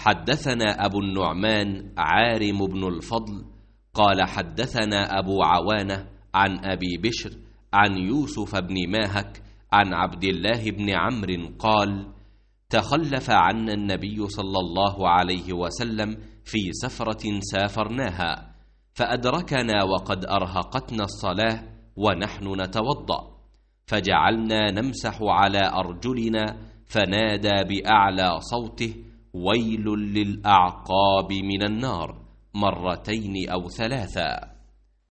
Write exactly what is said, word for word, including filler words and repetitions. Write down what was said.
حدثنا أبو النعمان عارم بن الفضل قال حدثنا أبو عوانة عن أبي بشر عن يوسف بن ماهك عن عبد الله بن عمرو قال: تخلف عنا النبي صلى الله عليه وسلم في سفرة سافرناها، فأدركنا وقد أرهقتنا الصلاة ونحن نتوضأ، فجعلنا نمسح على أرجلنا، فنادى بأعلى صوته: ويل للأعقاب من النار، مرتين أو ثلاثا.